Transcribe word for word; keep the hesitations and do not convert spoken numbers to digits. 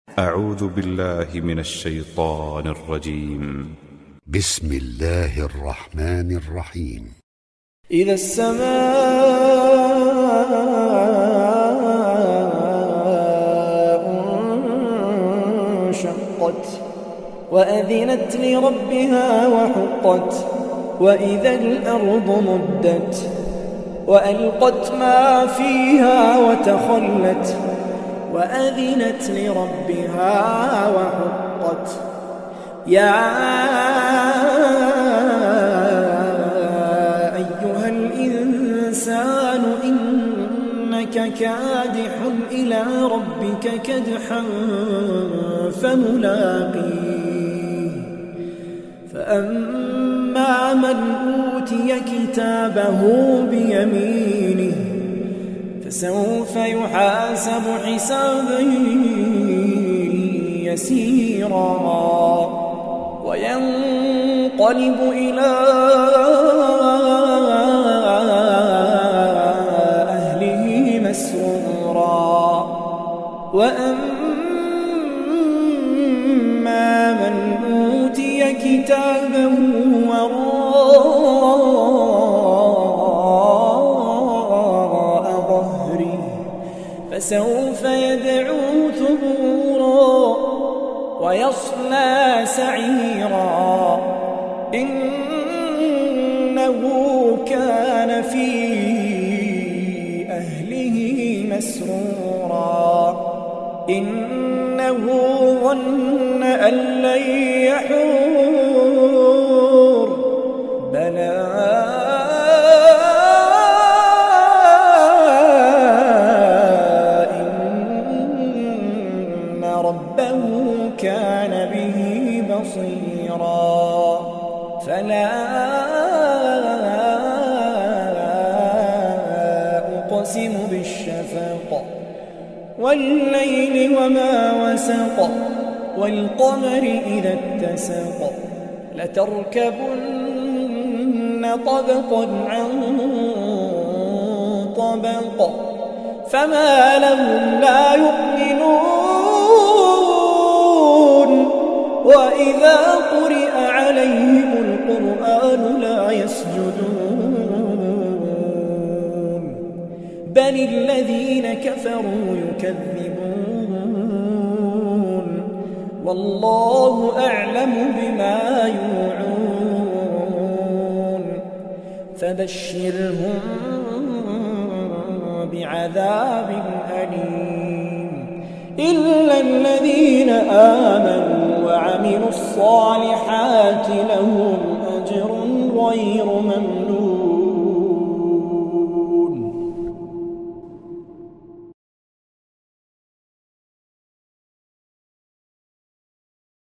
أعوذ بالله من الشيطان الرجيم. بسم الله الرحمن الرحيم. إذا السماء انشقت وأذنت لربها وحقت وإذا الأرض مدت وألقت ما فيها وتخلت وأذنت لربها وحقت يا أيها الإنسان إنك كادح إلى ربك كدحا فملاقيه فأما من أوتي كتابه بيمينه فسوف يحاسب حسابا يسيرا وينقلب إلى أهله مسرورا وأما من أوتي كتابه وراء ظهره فسوف يدعو ثبورا ويصلى سعيرا إنه كان في أهله مسرورا إنه ظن أن لن يحور بلى إن ربه كان به بصيرا فلا أقسم بالشفق والليل وما وسق والقمر إذا اتسق لتركبن طبقا عن طبق فما لهم لا يؤمنون وإذا قرئ عليهم القرآن لا يسجدون بل الذين كفروا يكذبون والله أعلم بما يوعون فبشرهم بعذاب أليم إلا الذين آمنوا وعملوا الصالحات لهم أجر غير ممنون.